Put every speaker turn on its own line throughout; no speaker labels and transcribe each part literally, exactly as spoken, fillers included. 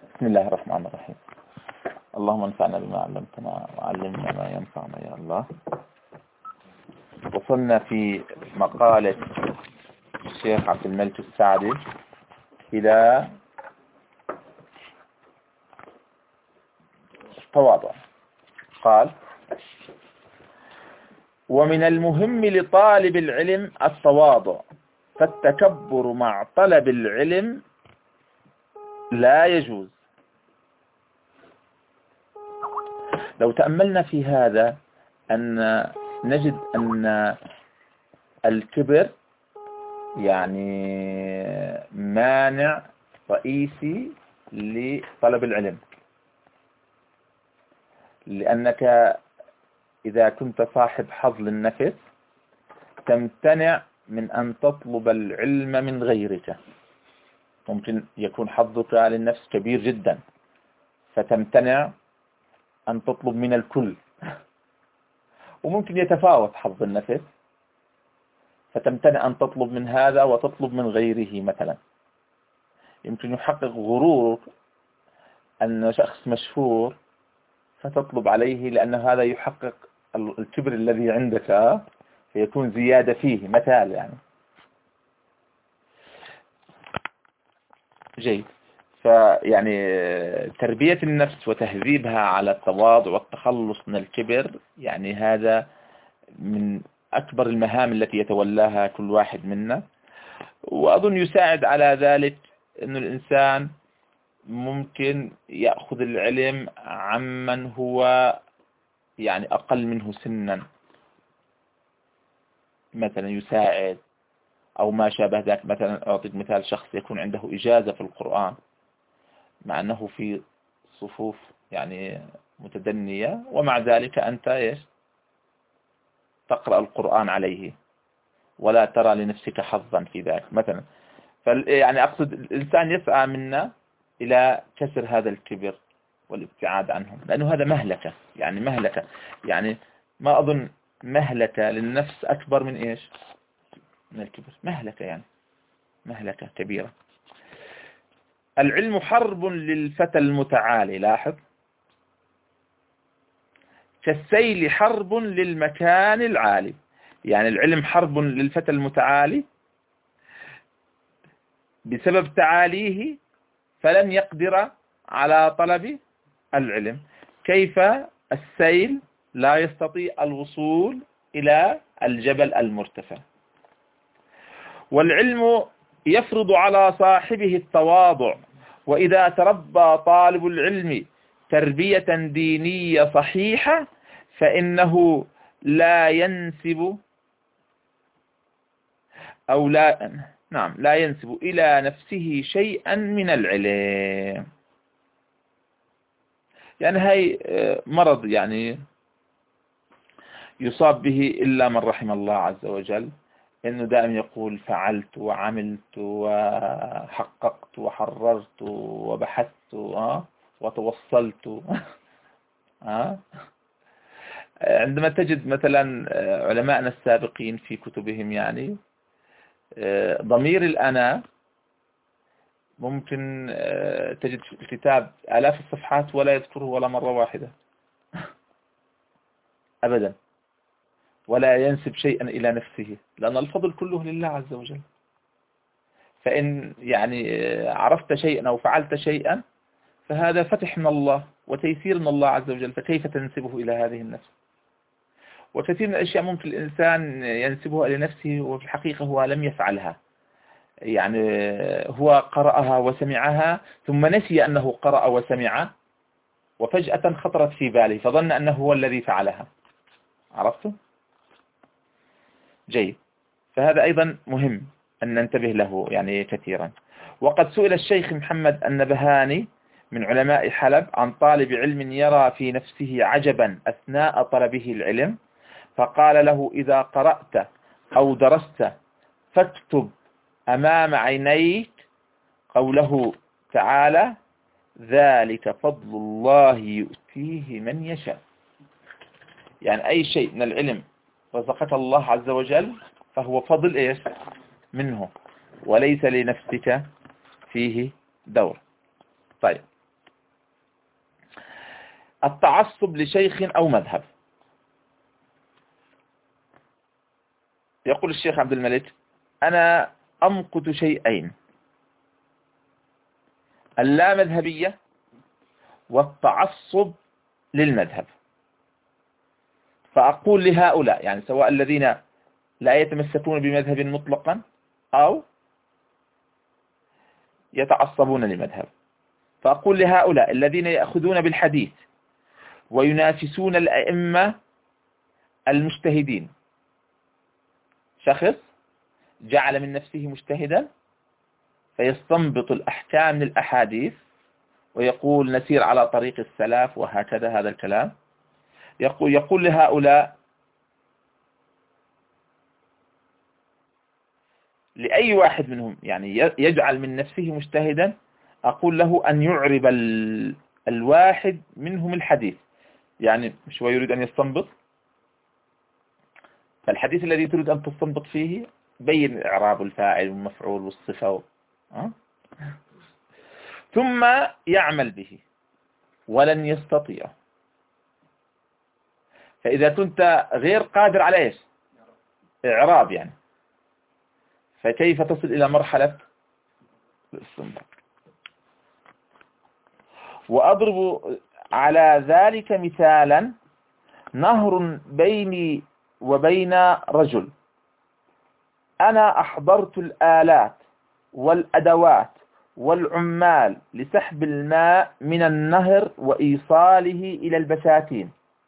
بسم الله الرحمن الرحيم. اللهم انفعنا بما علمتنا وعلمنا ما ينفعنا يا الله. وصلنا في مقالة الشيخ عبد الملك السعدي إلى التواضع. قال: ومن المهم لطالب العلم التواضع، فالتكبر مع طلب العلم لا يجوز. لو تأملنا في هذا أن نجد أن الكبر يعني مانع رئيسي لطلب العلم، لأنك إذا كنت صاحب حظ للنفس تمتنع من أن تطلب العلم من غيرك. ممكن يكون حظك للنفس كبير جدا فتمتنع أن تطلب من الكل، وممكن يتفاوت حظ النفس فتمتنع أن تطلب من هذا وتطلب من غيره. مثلا يمكن يحقق غرور أن شخص مشهور فتطلب عليه لأن هذا يحقق الكبر الذي عندك فيكون زيادة فيه. مثال يعني جيد. فيعني تربية النفس وتهذيبها على التواضع والتخلص من الكبر، يعني هذا من أكبر المهام التي يتولاها كل واحد منا. وأظن يساعد على ذلك أن الإنسان ممكن يأخذ العلم عمن هو يعني أقل منه سنا، مثلا يساعد أو ما شابه ذلك. مثلا أعطيك مثال: شخص يكون عنده إجازة في القرآن مع أنه في صفوف يعني متدنية، ومع ذلك أنت إيش تقرأ القرآن عليه ولا ترى لنفسك حظا في ذلك مثلا. يعني أقصد الإنسان يسعى منا إلى كسر هذا الكبر والابتعاد عنهم، لأنه هذا مهلكة، يعني مهلكة يعني ما أظن مهلكة للنفس أكبر من إيش من الكبر. مهلكة يعني مهلكة كبيرة. العلم حرب للفتى المتعالي، لاحظ، كالسيل حرب للمكان العالي. يعني العلم حرب للفتى المتعالي بسبب تعاليه فلن يقدر على طلب العلم. كيف السيل لا يستطيع الوصول إلى الجبل المرتفع. والعلم يفرض على صاحبه التواضع، وإذا تربى طالب العلم تربية دينية صحيحة فإنه لا ينسب أو لا نعم لا ينسب إلى نفسه شيئا من العلم. يعني هاي مرض يعني يصاب به إلا من رحم الله عز وجل، إنه دائما يقول فعلت وعملت وحققت وحررت وبحثت وتوصلت. عندما تجد مثلا علماءنا السابقين في كتبهم يعني ضمير الأنا ممكن تجد في الكتاب آلاف الصفحات ولا يذكره ولا مرة واحدة أبدا، ولا ينسب شيئا إلى نفسه، لأن الفضل كله لله عز وجل. فإن يعني عرفت شيئا أو فعلت شيئا فهذا فتح من الله وتيسير من الله عز وجل، فكيف تنسبه إلى هذه النفس؟ وكثير من الأشياء ممكن الإنسان ينسبها إلى نفسه وفي الحقيقة هو لم يفعلها. يعني هو قرأها وسمعها ثم نسي أنه قرأ وسمع، وفجأة خطرت في باله فظن أنه هو الذي فعلها. عرفتم؟ جيد. فهذا أيضا مهم أن ننتبه له يعني كثيرا. وقد سئل الشيخ محمد النبهاني من علماء حلب عن طالب علم يرى في نفسه عجبا أثناء طلبه العلم، فقال له: إذا قرأت أو درست فاكتب أمام عينيك قوله تعالى: ذلك فضل الله يؤتيه من يشاء. يعني أي شيء من العلم رزقك الله عز وجل فهو فضل إيش منه، وليس لنفسك فيه دور. طيب، التعصب لشيخ أو مذهب. يقول الشيخ عبد الملك: أنا أمقت شيئين: اللامذهبية والتعصب للمذهب. فأقول لهؤلاء، يعني سواء الذين لا يتمسكون بمذهب مطلقا أو يتعصبون لمذهب، فأقول لهؤلاء الذين يأخذون بالحديث وينافسون الأئمة المجتهدين: شخص جعل من نفسه مجتهدا فيستنبط الأحكام من الأحاديث ويقول نسير على طريق السلف وهكذا، هذا الكلام. يقول, يقول لهؤلاء: لأي واحد منهم يعني يجعل من نفسه مجتهدا، أقول له أن يعرب ال... الواحد منهم الحديث. يعني مش هو يريد أن يستنبط، فالحديث الذي تريد أن تستنبط فيه بين إعراب الفاعل والمفعول والصفة، أه؟ ثم يعمل به، ولن يستطيع. فإذا كنت غير قادر على إيش؟ إعراب يعني، فكيف تصل إلى مرحلة الاستنباط؟ وأضرب على ذلك مثالا: نهر بيني وبين رجل، أنا أحضرت الآلات والأدوات والعمال لسحب الماء من النهر وإيصاله إلى البساتين،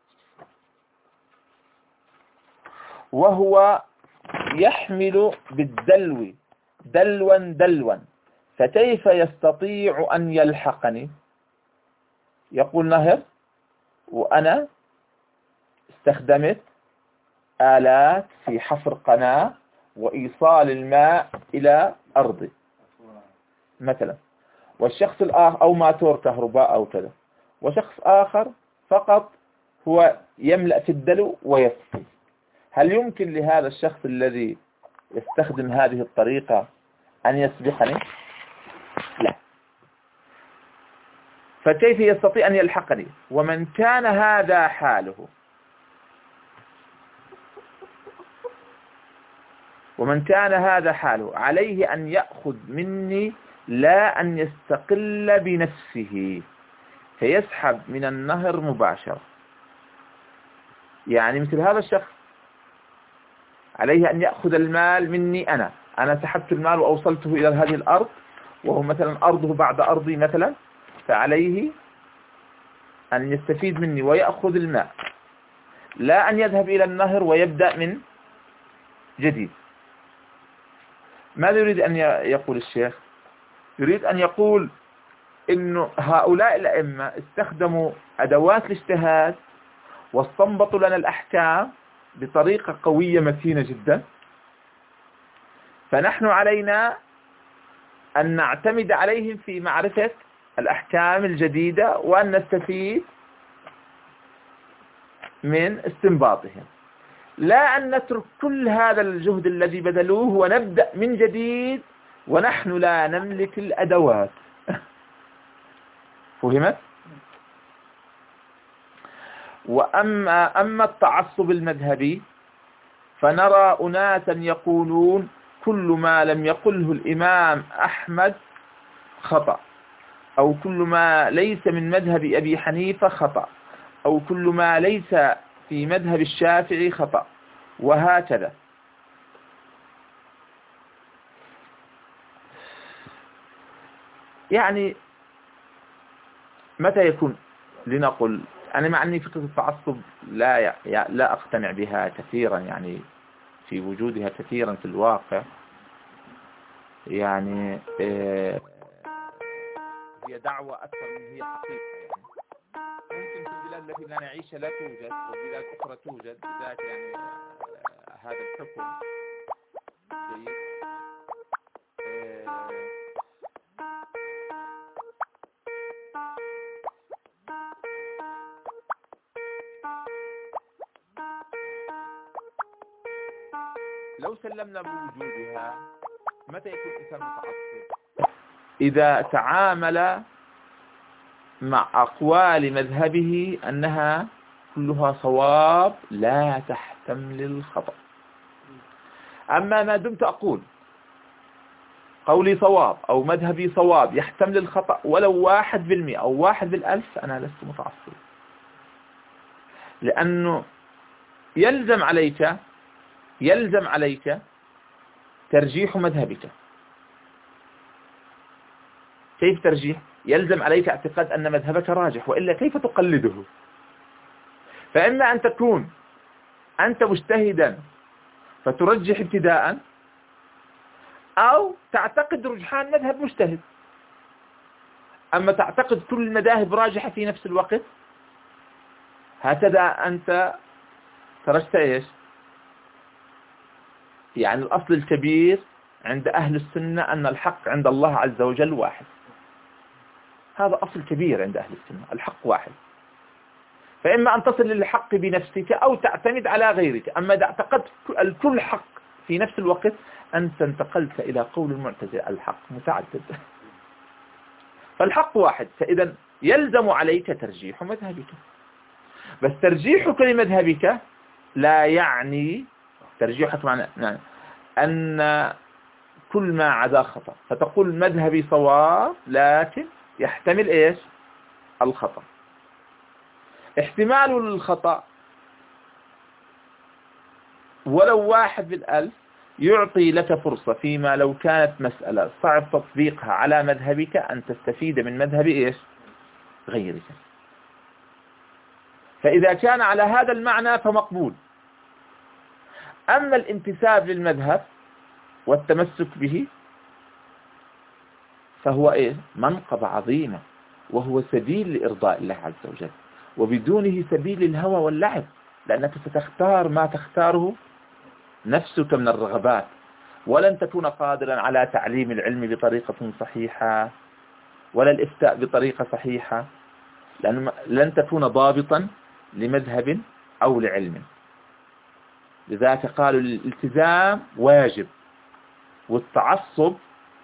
وهو يحمل بالدلو دلوا دلوا، فكيف يستطيع أن يلحقني؟ يقول نهر، وأنا استخدمت آلات في حفر قناة وإيصال الماء إلى أرضي مثلا، والشخص الآخر أو ماتور كهرباء أو كذا، وشخص آخر فقط هو يملأ في الدلو ويسقي. هل يمكن لهذا الشخص الذي يستخدم هذه الطريقة أن يسبقني؟ لا. فكيف يستطيع أن يلحقني؟ ومن كان هذا حاله ومن كان هذا حاله عليه أن يأخذ مني، لا أن يستقل بنفسه فيسحب من النهر مباشرة. يعني مثل هذا الشخص عليه أن يأخذ المال مني، أنا أنا سحبت المال وأوصلته إلى هذه الأرض، وهو مثلا أرضه بعد أرضي مثلا، فعليه أن يستفيد مني ويأخذ الماء، لا أن يذهب إلى النهر ويبدأ من جديد. ماذا يريد أن يقول الشيخ؟ يريد أن يقول إنه هؤلاء الأئمة استخدموا أدوات الاجتهاد واستنبطوا لنا الأحكام بطريقة قوية متينة جدا، فنحن علينا أن نعتمد عليهم في معرفة الأحكام الجديدة وأن نستفيد من استنباطهم، لا أن نترك كل هذا الجهد الذي بذلوه ونبدأ من جديد ونحن لا نملك الأدوات. فهمت؟ وأما أما التعصب المذهبي فنرى أناسا يقولون كل ما لم يقله الإمام أحمد خطأ، أو كل ما ليس من مذهب أبي حنيفة خطأ، أو كل ما ليس في مذهب الشافعي خطأ، وهكذا. يعني متى يكون لنقل أنا مع أني فكرة التعصب لا لا أقتنع بها كثيرا، يعني في وجودها كثيرا في الواقع، يعني هي دعوة أكثر من هي حقيقة. يعني ممكن في البلاد التي لا نعيشها لا توجد، وبلاد أخرى توجد، لذلك يعني هذا الحكم جيد. لو سلمنا بوجودها متى يكون الإنسان متعصب؟ إذا تعامل مع أقوال مذهبه أنها كلها صواب لا تحتمل الخطأ. أما ما دمت أقول قولي صواب أو مذهبي صواب يحتمل الخطأ ولو واحد بالمئة أو واحد بالألف، أنا لست متعصب، لأنه يلزم عليك يلزم عليك ترجيح مذهبك. كيف ترجيح؟ يلزم عليك اعتقاد أن مذهبك راجح، وإلا كيف تقلده؟ فإما أن تكون أنت مجتهدا فترجح ابتداء، أو تعتقد رجحان مذهب مجتهد. أما تعتقد كل المذاهب راجحة في نفس الوقت، هكذا أنت خرجت إيش؟ يعني الأصل الكبير عند أهل السنة أن الحق عند الله عز وجل واحد. هذا أصل كبير عند أهل السنة، الحق واحد. فإما أن تصل للحق بنفسك أو تعتمد على غيرك. أما إذا اعتقدت الكل حق في نفس الوقت، أنت انتقلت إلى قول المعتزلة الحق متعدد. فالحق واحد، فإذا يلزم عليك ترجيح مذهبك. بس ترجيحك لمذهبك لا يعني ترجيحك معنى يعني أن كل ما عدا خطأ، فتقول مذهبي صواب لكن يحتمل إيش؟ الخطأ. احتمال الخطأ ولو واحد بالألف يعطي لك فرصة فيما لو كانت مسألة صعب تطبيقها على مذهبك أن تستفيد من مذهب إيش؟ غيرك. فإذا كان على هذا المعنى فمقبول. أما الانتساب للمذهب والتمسك به فهو إيه؟ منقبة عظيمة، وهو سبيل لإرضاء الله عز وجل، وبدونه سبيل الهوى واللعب، لأنك ستختار ما تختاره نفسك من الرغبات، ولن تكون قادرا على تعليم العلم بطريقة صحيحة ولا الإفتاء بطريقة صحيحة، لأن لن تكون ضابطا لمذهب أو لعلم. لذلك قالوا الالتزام واجب، والتعصب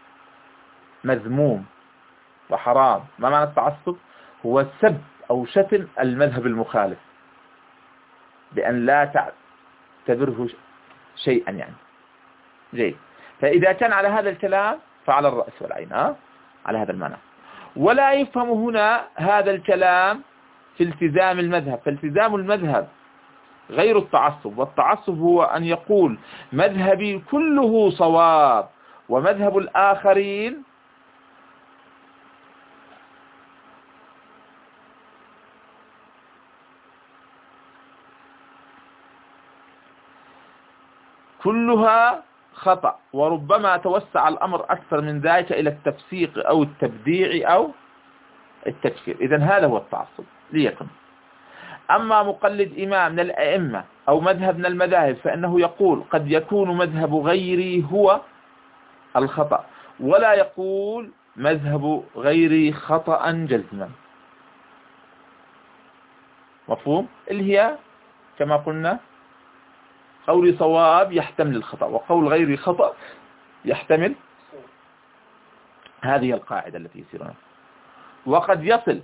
مذموم وحرام. ما معنى التعصب؟ هو سب أو شتم المذهب المخالف بأن لا تعتبره شيئا يعني. جيد. فإذا كان على هذا الكلام فعلى الرأس والعين، ها؟ على هذا المعنى. ولا يفهم هنا هذا الكلام في التزام المذهب، فالتزام المذهب غير التعصب. والتعصب هو أن يقول مذهبي كله صواب ومذهب الآخرين كلها خطأ، وربما توسع الأمر أكثر من ذلك إلى التفسيق أو التبديع أو التكفير. إذن هذا هو التعصب ليكن. أما مقلد إمام من الأئمة أو مذهب من المذاهب فإنه يقول قد يكون مذهب غيري هو الخطأ، ولا يقول مذهب غيري خطأ جزما. مفهوم؟ اللي هي كما قلنا قولي صواب يحتمل الخطأ، وقول غيري خطأ يحتمل. هذه القاعدة التي يسيرون. وقد يصل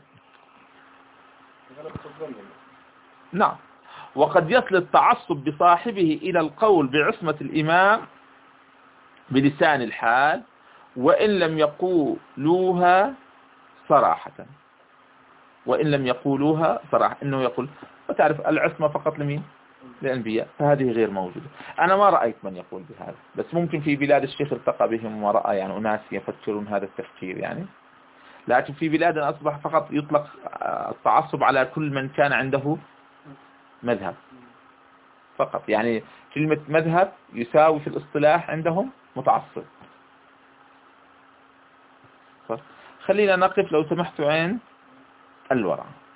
نعم وقد يصل التعصب بصاحبه إلى القول بعصمة الإمام بلسان الحال، وإن لم يقولوها صراحة وإن لم يقولوها صراحة إنه يقول وتعرف العصمة فقط لمين؟ للأنبياء، فهذه غير موجودة. أنا ما رأيت من يقول بهذا، بس ممكن في بلاد الشيخ التقى بهم ورأى يعني أناس يفكرون هذا التفكير يعني. لكن في بلادنا أصبح فقط يطلق التعصب على كل من كان عنده مذهب فقط، يعني كلمة مذهب يساوي في الاصطلاح عندهم متعصب. خلينا نقف لو سمحتوا عين الورع.